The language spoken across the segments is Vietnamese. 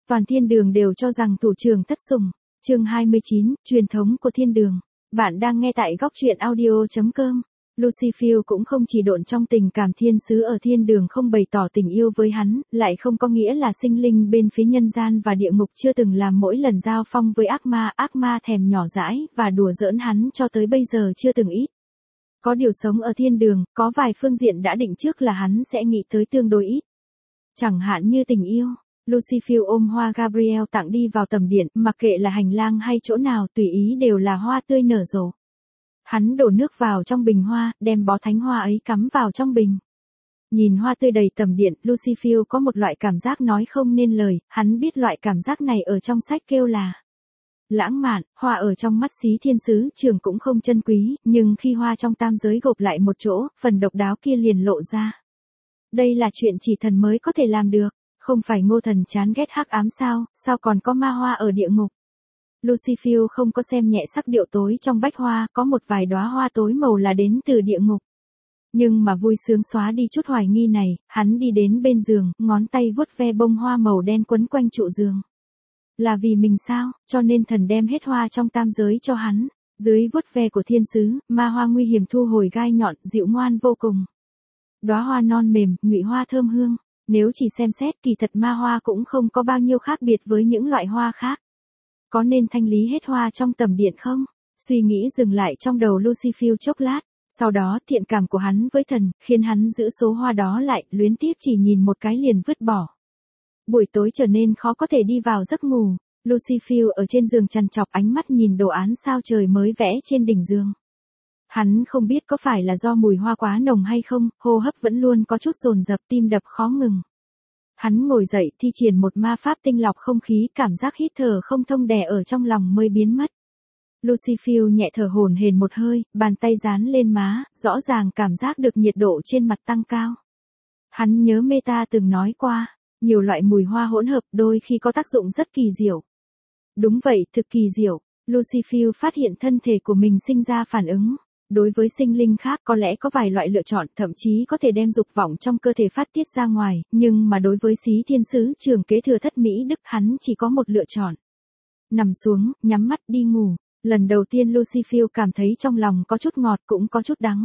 toàn thiên đường đều cho rằng thủ trưởng thất sủng. Chương 29, truyền thống của thiên đường. Bạn đang nghe tại góc truyện audio.com. Lucifer cũng không chỉ độn trong tình cảm thiên sứ ở thiên đường không bày tỏ tình yêu với hắn, lại không có nghĩa là sinh linh bên phía nhân gian và địa ngục chưa từng làm mỗi lần giao phong với ác ma thèm nhỏ dãi và đùa giỡn hắn cho tới bây giờ chưa từng ít. Có điều sống ở thiên đường, có vài phương diện đã định trước là hắn sẽ nghĩ tới tương đối ít. Chẳng hạn như tình yêu. Lucifer ôm hoa Gabriel tặng đi vào tầm điện, mặc kệ là hành lang hay chỗ nào tùy ý đều là hoa tươi nở rộ. Hắn đổ nước vào trong bình hoa, đem bó thánh hoa ấy cắm vào trong bình. Nhìn hoa tươi đầy tầm điện, Lucifer có một loại cảm giác nói không nên lời, hắn biết loại cảm giác này ở trong sách kêu là lãng mạn. Hoa ở trong mắt xí thiên sứ trường cũng không chân quý, nhưng khi hoa trong tam giới gộp lại một chỗ, phần độc đáo kia liền lộ ra. Đây là chuyện chỉ thần mới có thể làm được, không phải Ngô Thần chán ghét hắc ám sao còn có ma hoa ở địa ngục. Lucifer không có xem nhẹ sắc điệu tối trong bách hoa, có một vài đóa hoa tối màu là đến từ địa ngục. Nhưng mà vui sướng xóa đi chút hoài nghi này, hắn đi đến bên giường, ngón tay vuốt ve bông hoa màu đen quấn quanh trụ giường. Là vì mình sao, cho nên thần đem hết hoa trong tam giới cho hắn. Dưới vuốt ve của thiên sứ, ma hoa nguy hiểm thu hồi gai nhọn, dịu ngoan vô cùng. Đóa hoa non mềm, nhụy hoa thơm hương. Nếu chỉ xem xét kỳ thật ma hoa cũng không có bao nhiêu khác biệt với những loại hoa khác. Có nên thanh lý hết hoa trong tầm điện không? Suy nghĩ dừng lại trong đầu Lucifer chốc lát. Sau đó thiện cảm của hắn với thần, khiến hắn giữ số hoa đó lại, luyến tiếc chỉ nhìn một cái liền vứt bỏ. Buổi tối trở nên khó có thể đi vào giấc ngủ. Lucifer ở trên giường trằn trọc ánh mắt nhìn đồ án sao trời mới vẽ trên đỉnh giường. Hắn không biết có phải là do mùi hoa quá nồng hay không, hô hấp vẫn luôn có chút dồn dập, tim đập khó ngừng. Hắn ngồi dậy thi triển một ma pháp tinh lọc không khí, cảm giác hít thở không thông đè ở trong lòng mới biến mất. Lucifer nhẹ thở hổn hển một hơi, bàn tay dán lên má, rõ ràng cảm giác được nhiệt độ trên mặt tăng cao. Hắn nhớ Meta từng nói qua, nhiều loại mùi hoa hỗn hợp đôi khi có tác dụng rất kỳ diệu. Đúng vậy, thực kỳ diệu. Lucifer phát hiện thân thể của mình sinh ra phản ứng. Đối với sinh linh khác có lẽ có vài loại lựa chọn, thậm chí có thể đem dục vọng trong cơ thể phát tiết ra ngoài, nhưng mà đối với xí thiên sứ trường kế thừa thất Mỹ Đức hắn chỉ có một lựa chọn. Nằm xuống, nhắm mắt đi ngủ. Lần đầu tiên Lucifer cảm thấy trong lòng có chút ngọt cũng có chút đắng.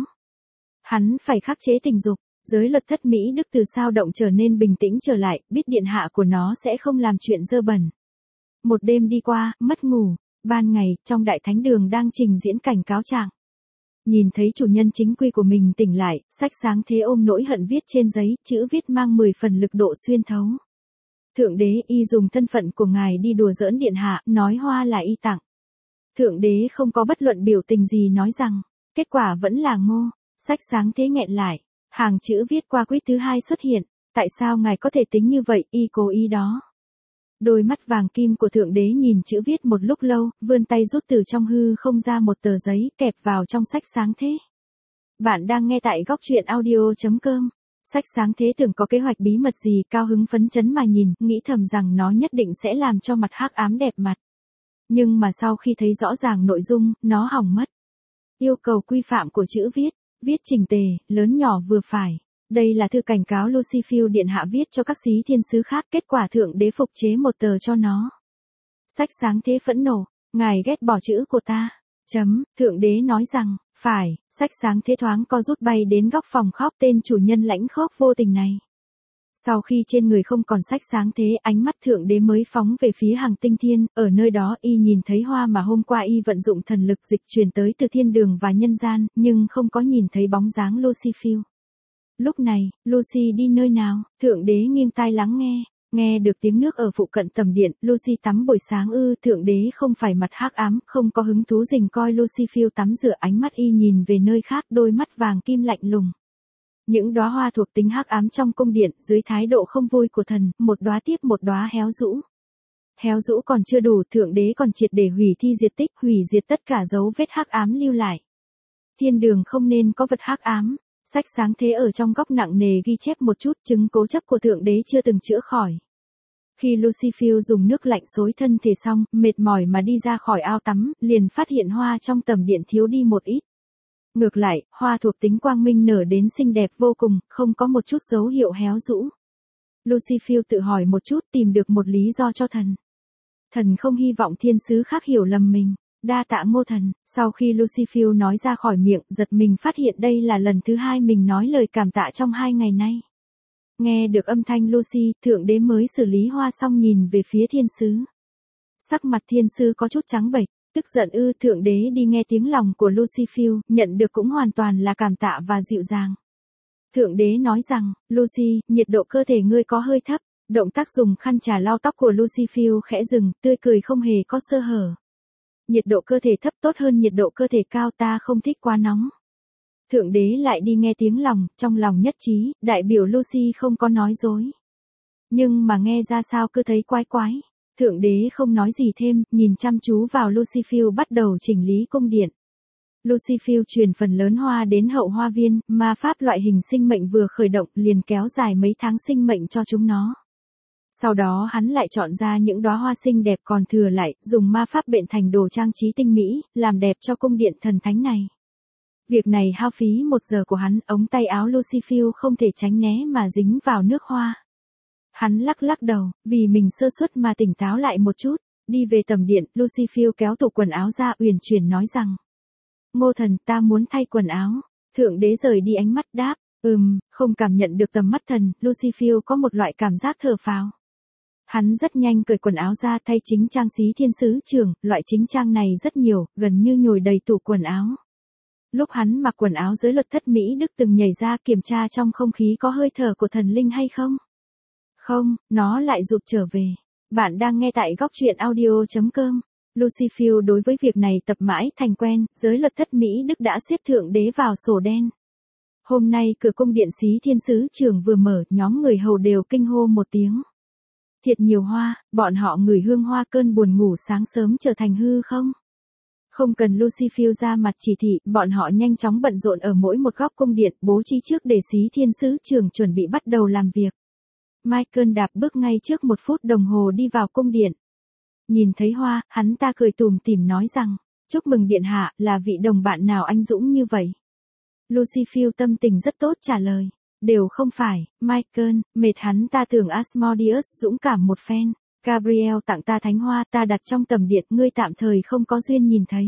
Hắn phải khắc chế tình dục, giới luật thất Mỹ Đức từ sao động trở nên bình tĩnh trở lại, biết điện hạ của nó sẽ không làm chuyện dơ bẩn. Một đêm đi qua, mất ngủ, ban ngày, trong đại thánh đường đang trình diễn cảnh cáo trạng. Nhìn thấy chủ nhân chính quy của mình tỉnh lại, sách sáng thế ôm nỗi hận viết trên giấy, chữ viết mang 10 phần lực độ xuyên thấu. Thượng đế y dùng thân phận của ngài đi đùa giỡn điện hạ, nói hoa là y tặng. Thượng đế không có bất luận biểu tình gì nói rằng, kết quả vẫn là ngô. Sách sáng thế nghẹn lại, hàng chữ viết qua quýt thứ hai xuất hiện, tại sao ngài có thể tính như vậy, y cố ý đó. Đôi mắt vàng kim của thượng đế nhìn chữ viết một lúc lâu, vươn tay rút từ trong hư không ra một tờ giấy, kẹp vào trong sách sáng thế. Bạn đang nghe tại góc truyện audio.com. Sách sáng thế tưởng có kế hoạch bí mật gì, cao hứng phấn chấn mà nhìn, nghĩ thầm rằng nó nhất định sẽ làm cho mặt hắc ám đẹp mặt. Nhưng mà sau khi thấy rõ ràng nội dung, nó hỏng mất. Yêu cầu quy phạm của chữ viết, viết chỉnh tề, lớn nhỏ vừa phải. Đây là thư cảnh cáo Lucifer điện hạ viết cho các xí thiên sứ khác, kết quả thượng đế phục chế một tờ cho nó. Sách sáng thế phẫn nộ, ngài ghét bỏ chữ của ta. Thượng đế nói rằng, phải, sách sáng thế thoáng co rút bay đến góc phòng khóc, tên chủ nhân lãnh khóc vô tình này. Sau khi trên người không còn sách sáng thế, ánh mắt thượng đế mới phóng về phía hàng tinh thiên, ở nơi đó y nhìn thấy hoa mà hôm qua y vận dụng thần lực dịch truyền tới từ thiên đường và nhân gian, nhưng không có nhìn thấy bóng dáng Lucifer. Lúc này, Lucy đi nơi nào? Thượng đế nghiêng tai lắng nghe được tiếng nước ở phụ cận tầm điện, Lucy tắm buổi sáng thượng đế không phải mặt hắc ám, không có hứng thú rình coi Lucifer tắm rửa, ánh mắt y nhìn về nơi khác, đôi mắt vàng kim lạnh lùng. Những đóa hoa thuộc tính hắc ám trong cung điện, dưới thái độ không vui của thần, một đóa tiếp một đóa héo rũ. Héo rũ còn chưa đủ, thượng đế còn triệt để hủy thi diệt tích, hủy diệt tất cả dấu vết hắc ám lưu lại. Thiên đường không nên có vật hắc ám. Sách sáng thế ở trong góc nặng nề ghi chép một chút, chứng cố chấp của thượng đế chưa từng chữa khỏi. Khi Lucifer dùng nước lạnh xối thân thể xong, mệt mỏi mà đi ra khỏi ao tắm, liền phát hiện hoa trong tầm điện thiếu đi một ít. Ngược lại, hoa thuộc tính quang minh nở đến xinh đẹp vô cùng, không có một chút dấu hiệu héo rũ. Lucifer tự hỏi một chút tìm được một lý do cho thần. Thần không hy vọng thiên sứ khác hiểu lầm mình. Đa tạ Ngô thần. Sau khi Lucifer nói ra khỏi miệng, giật mình phát hiện đây là lần thứ 2 mình nói lời cảm tạ trong 2 ngày nay. Nghe được âm thanh Lucy, thượng đế mới xử lý hoa xong nhìn về phía thiên sứ. Sắc mặt thiên sứ có chút trắng bệch, tức giận thượng đế đi nghe tiếng lòng của Lucifer, nhận được cũng hoàn toàn là cảm tạ và dịu dàng. Thượng đế nói rằng, Lucy, nhiệt độ cơ thể ngươi có hơi thấp, động tác dùng khăn trà lau tóc của Lucifer khẽ dừng, tươi cười không hề có sơ hở. Nhiệt độ cơ thể thấp tốt hơn nhiệt độ cơ thể cao, ta không thích quá nóng. Thượng đế lại đi nghe tiếng lòng, trong lòng nhất trí, đại biểu Lucy không có nói dối. Nhưng mà nghe ra sao cứ thấy quái quái. Thượng đế không nói gì thêm, nhìn chăm chú vào Lucifer bắt đầu chỉnh lý cung điện. Lucifer truyền phần lớn hoa đến hậu hoa viên, ma pháp loại hình sinh mệnh vừa khởi động liền kéo dài mấy tháng sinh mệnh cho chúng nó. Sau đó hắn lại chọn ra những đóa hoa xinh đẹp còn thừa lại, dùng ma pháp bện thành đồ trang trí tinh mỹ, làm đẹp cho cung điện thần thánh này. Việc này hao phí 1 giờ của hắn, ống tay áo Lucifer không thể tránh né mà dính vào nước hoa. Hắn lắc lắc đầu, vì mình sơ suất mà tỉnh táo lại một chút, đi về tầm điện, Lucifer kéo tủ quần áo ra uyển chuyển nói rằng. Ngô thần, ta muốn thay quần áo. Thượng đế rời đi ánh mắt đáp, không cảm nhận được tầm mắt thần, Lucifer có một loại cảm giác thở phào. Hắn rất nhanh cởi quần áo ra thay chính trang xí thiên sứ trưởng, loại chính trang này rất nhiều, gần như nhồi đầy tủ quần áo. Lúc hắn mặc quần áo giới luật thất Mỹ Đức từng nhảy ra kiểm tra trong không khí có hơi thở của thần linh hay không. Không, nó lại rụt trở về. Bạn đang nghe tại góc truyện audio.com. Lucifer đối với việc này tập mãi thành quen, giới luật thất Mỹ Đức đã xếp thượng đế vào sổ đen. Hôm nay cửa cung điện xí thiên sứ trưởng vừa mở, nhóm người hầu đều kinh hô một tiếng. Thiệt nhiều hoa, bọn họ ngửi hương hoa cơn buồn ngủ sáng sớm trở thành hư không? Không cần Lucifer ra mặt chỉ thị, bọn họ nhanh chóng bận rộn ở mỗi một góc cung điện, bố trí trước để xí thiên sứ trưởng chuẩn bị bắt đầu làm việc. Michael đạp bước ngay trước 1 phút đồng hồ đi vào cung điện. Nhìn thấy hoa, hắn ta cười tủm tỉm nói rằng, chúc mừng điện hạ, là vị đồng bạn nào anh dũng như vậy. Lucifer tâm tình rất tốt trả lời, đều không phải, Michael, mệt hắn ta tưởng Asmodeus dũng cảm một phen. Gabriel tặng ta thánh hoa ta đặt trong tầm điện, ngươi tạm thời không có duyên nhìn thấy.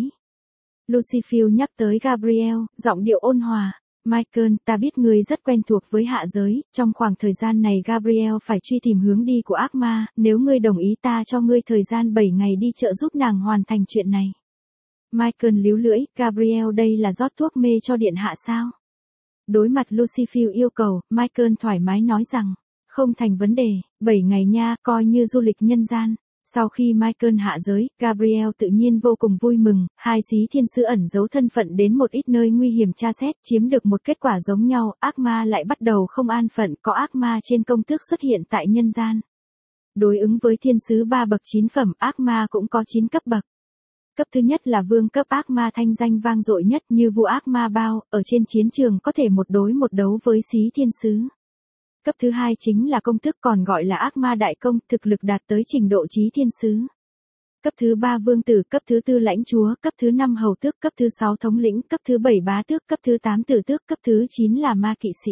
Lucifer nhắc tới Gabriel, giọng điệu ôn hòa. Michael, ta biết ngươi rất quen thuộc với hạ giới, trong khoảng thời gian này Gabriel phải truy tìm hướng đi của ác ma, nếu ngươi đồng ý ta cho ngươi thời gian 7 ngày đi trợ giúp nàng hoàn thành chuyện này. Michael líu lưỡi, Gabriel đây là rót thuốc mê cho điện hạ sao? Đối mặt Lucifer yêu cầu, Michael thoải mái nói rằng, không thành vấn đề, 7 ngày nha, coi như du lịch nhân gian. Sau khi Michael hạ giới, Gabriel tự nhiên vô cùng vui mừng, 2 xí thiên sứ ẩn giấu thân phận đến một ít nơi nguy hiểm tra xét, chiếm được một kết quả giống nhau, ác ma lại bắt đầu không an phận, có ác ma trên công tước xuất hiện tại nhân gian. Đối ứng với thiên sứ 3 bậc 9 phẩm, ác ma cũng có 9 cấp bậc. Cấp thứ nhất là vương cấp ác ma thanh danh vang dội nhất như vua ác ma Bao, ở trên chiến trường có thể một đối một đấu với xí thiên sứ. Cấp thứ hai chính là công tước còn gọi là ác ma đại công, thực lực đạt tới trình độ chí thiên sứ. Cấp thứ 3 vương tử, cấp thứ 4 lãnh chúa, cấp thứ 5 hầu tước, cấp thứ 6 thống lĩnh, cấp thứ 7 bá tước, cấp thứ 8 tử tước, cấp thứ 9 là ma kỵ sĩ.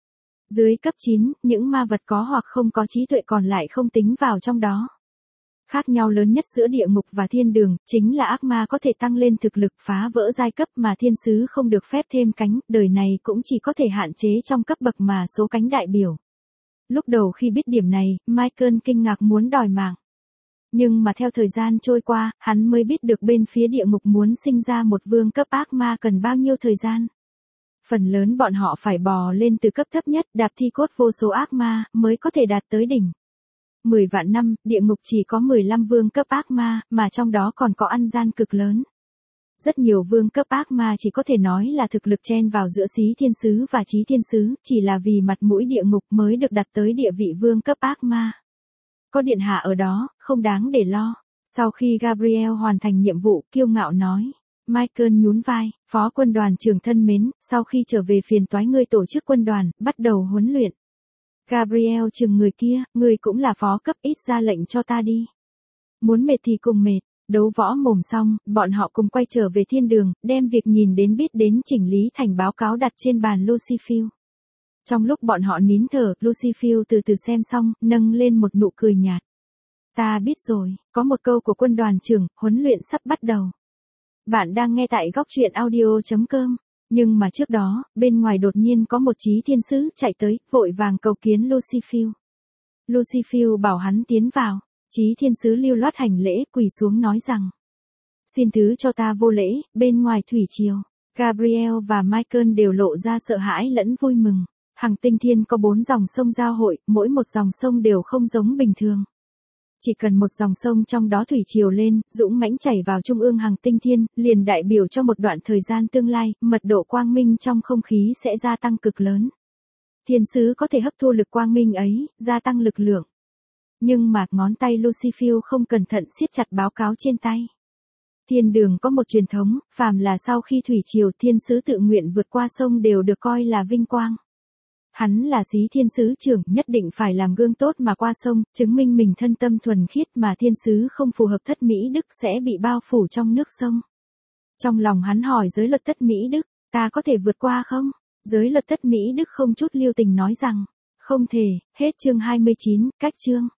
Dưới cấp 9, những ma vật có hoặc không có trí tuệ còn lại không tính vào trong đó. Khác nhau lớn nhất giữa địa ngục và thiên đường, chính là ác ma có thể tăng lên thực lực phá vỡ giai cấp mà thiên sứ không được phép thêm cánh, đời này cũng chỉ có thể hạn chế trong cấp bậc mà số cánh đại biểu. Lúc đầu khi biết điểm này, Michael kinh ngạc muốn đòi mạng. Nhưng mà theo thời gian trôi qua, hắn mới biết được bên phía địa ngục muốn sinh ra một vương cấp ác ma cần bao nhiêu thời gian. Phần lớn bọn họ phải bò lên từ cấp thấp nhất, đạp thi cốt vô số ác ma, mới có thể đạt tới đỉnh. 10 vạn năm, địa ngục chỉ có 15 vương cấp ác ma, mà trong đó còn có ăn gian cực lớn. Rất nhiều vương cấp ác ma chỉ có thể nói là thực lực chen vào giữa xí thiên sứ và chí thiên sứ, chỉ là vì mặt mũi địa ngục mới được đặt tới địa vị vương cấp ác ma. Có điện hạ ở đó, không đáng để lo. Sau khi Gabriel hoàn thành nhiệm vụ, kiêu ngạo nói. Michael nhún vai, phó quân đoàn trưởng thân mến, sau khi trở về phiền toái ngươi tổ chức quân đoàn, bắt đầu huấn luyện. Gabriel chừng người kia, ngươi cũng là phó cấp, ít ra lệnh cho ta đi. Muốn mệt thì cùng mệt. Đấu võ mồm xong, bọn họ cùng quay trở về thiên đường, đem việc nhìn đến biết đến chỉnh lý thành báo cáo đặt trên bàn Lucifer. Trong lúc bọn họ nín thở, Lucifer từ từ xem xong, nâng lên một nụ cười nhạt. Ta biết rồi, có một câu của quân đoàn trưởng, huấn luyện sắp bắt đầu. Bạn đang nghe tại góc truyện audio.com. Nhưng mà trước đó, bên ngoài đột nhiên có một chí thiên sứ chạy tới, vội vàng cầu kiến Lucifer. Lucifer bảo hắn tiến vào. Chí thiên sứ lưu loát hành lễ, quỳ xuống nói rằng: xin thứ cho ta vô lễ. Bên ngoài thủy triều, Gabriel và Michael đều lộ ra sợ hãi lẫn vui mừng. Hằng tinh thiên có 4 dòng sông giao hội, mỗi một dòng sông đều không giống bình thường. Chỉ cần một dòng sông trong đó thủy triều lên, dũng mãnh chảy vào trung ương hằng tinh thiên, liền đại biểu cho một đoạn thời gian tương lai, mật độ quang minh trong không khí sẽ gia tăng cực lớn. Thiên sứ có thể hấp thu lực quang minh ấy, gia tăng lực lượng. Nhưng mà, ngón tay Lucifer không cẩn thận siết chặt báo cáo trên tay. Thiên đường có một truyền thống, phàm là sau khi thủy triều thiên sứ tự nguyện vượt qua sông đều được coi là vinh quang. Hắn là Xí Thiên Sứ trưởng, nhất định phải làm gương tốt mà qua sông, chứng minh mình thân tâm thuần khiết, mà thiên sứ không phù hợp thất mỹ đức sẽ bị bao phủ trong nước sông. Trong lòng hắn hỏi giới luật thất mỹ đức, ta có thể vượt qua không? Giới luật thất mỹ đức không chút lưu tình nói rằng, không thể. Hết chương 29, cách chương.